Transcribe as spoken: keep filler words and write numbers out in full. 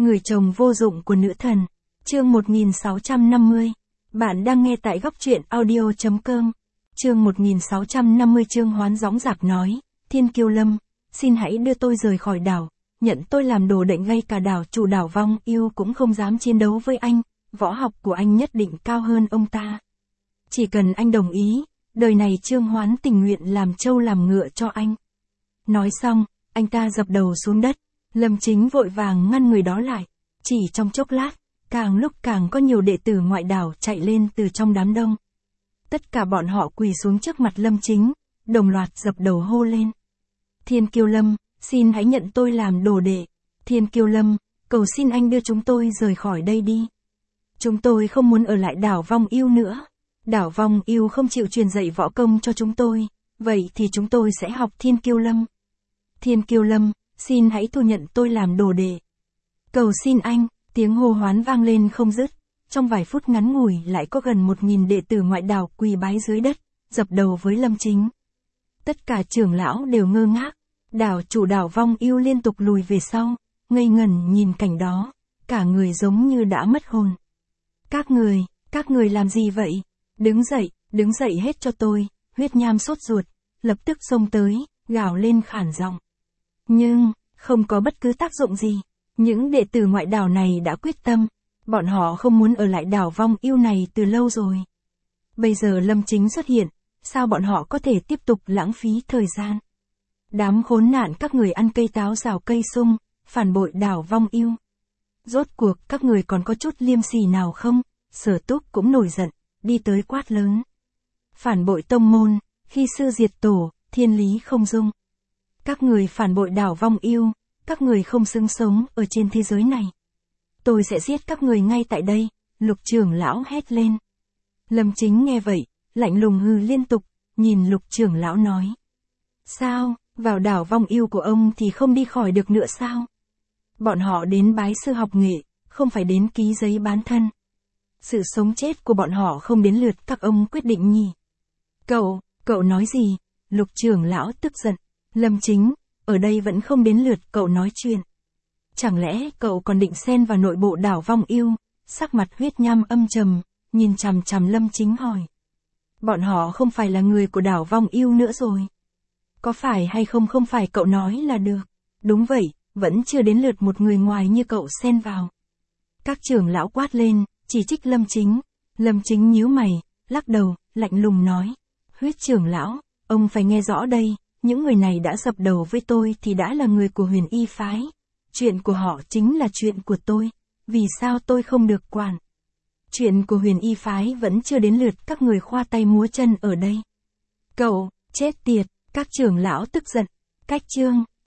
Người chồng vô dụng của nữ thần. Chương một nghìn sáu trăm năm mươi. Bạn đang nghe tại góc truyện audio chấm com. Chương một nghìn sáu trăm năm mươi. Trương Hoán gióng giạc nói, Thiên Kiêu Lâm, xin hãy đưa tôi rời khỏi đảo, nhận tôi làm đồ đệnh, ngay cả đảo chủ đảo Vong Yêu cũng không dám chiến đấu với anh, võ học của anh nhất định cao hơn ông ta. Chỉ cần anh đồng ý, đời này Trương Hoán tình nguyện làm trâu làm ngựa cho anh. Nói xong, anh ta dập đầu xuống đất. Lâm Chính vội vàng ngăn người đó lại. Chỉ trong chốc lát, càng lúc càng có nhiều đệ tử ngoại đảo chạy lên từ trong đám đông. Tất cả bọn họ quỳ xuống trước mặt Lâm Chính, đồng loạt dập đầu hô lên. Thiên Kiêu Lâm, xin hãy nhận tôi làm đồ đệ. Thiên Kiêu Lâm, cầu xin anh đưa chúng tôi rời khỏi đây đi. Chúng tôi không muốn ở lại đảo Vong Yêu nữa. Đảo Vong Yêu không chịu truyền dạy võ công cho chúng tôi, vậy thì chúng tôi sẽ học Thiên Kiêu Lâm. Thiên Kiêu Lâm, xin hãy thu nhận tôi làm đồ đệ. Cầu xin anh, tiếng hô hoán vang lên không dứt. Trong vài phút ngắn ngủi lại có gần một nghìn đệ tử ngoại đảo quỳ bái dưới đất, dập đầu với Lâm Chính. Tất cả trưởng lão đều ngơ ngác. Đảo chủ đảo Vong Yêu liên tục lùi về sau, ngây ngẩn nhìn cảnh đó, cả người giống như đã mất hồn. Các người, các người làm gì vậy? Đứng dậy, đứng dậy hết cho tôi. Huyết Nham sốt ruột, lập tức xông tới, gào lên khản giọng. Nhưng, không có bất cứ tác dụng gì. Những đệ tử ngoại đảo này đã quyết tâm. Bọn họ không muốn ở lại đảo Vong Yêu này từ lâu rồi. Bây giờ Lâm Chính xuất hiện, sao bọn họ có thể tiếp tục lãng phí thời gian? Đám khốn nạn các người ăn cây táo rào cây sung, phản bội đảo Vong Yêu. Rốt cuộc các người còn có chút liêm sỉ nào không? Sở Túc cũng nổi giận, đi tới quát lớn. Phản bội tông môn, khi sư diệt tổ, thiên lý không dung. Các người phản bội đảo Vong Yêu, các người không xứng sống ở trên thế giới này. Tôi sẽ giết các người ngay tại đây, Lục trưởng lão hét lên. Lâm Chính nghe vậy, lạnh lùng hừ liên tục, nhìn Lục trưởng lão nói. Sao, vào đảo Vong Yêu của ông thì không đi khỏi được nữa sao? Bọn họ đến bái sư học nghệ, không phải đến ký giấy bán thân. Sự sống chết của bọn họ không đến lượt các ông quyết định nhỉ? Cậu, cậu nói gì? Lục trưởng lão tức giận. Lâm Chính, ở đây vẫn không đến lượt cậu nói chuyện. Chẳng lẽ cậu còn định xen vào nội bộ đảo Vong Yêu? Sắc mặt Huyết Nham âm trầm, nhìn chằm chằm Lâm Chính hỏi. Bọn họ không phải là người của đảo Vong Yêu nữa rồi. Có phải hay không không phải cậu nói là được. Đúng vậy, vẫn chưa đến lượt một người ngoài như cậu xen vào. Các trưởng lão quát lên, chỉ trích Lâm Chính. Lâm Chính nhíu mày, lắc đầu, lạnh lùng nói. Huyết trưởng lão, ông phải nghe rõ đây, những người này đã dập đầu với tôi thì đã là người của Huyền Y phái. Chuyện của họ chính là chuyện của tôi, vì sao tôi không được quản? Chuyện của Huyền Y phái vẫn chưa đến lượt các người khoa tay múa chân ở đây. Cậu, chết tiệt, các trưởng lão tức giận. Cách chương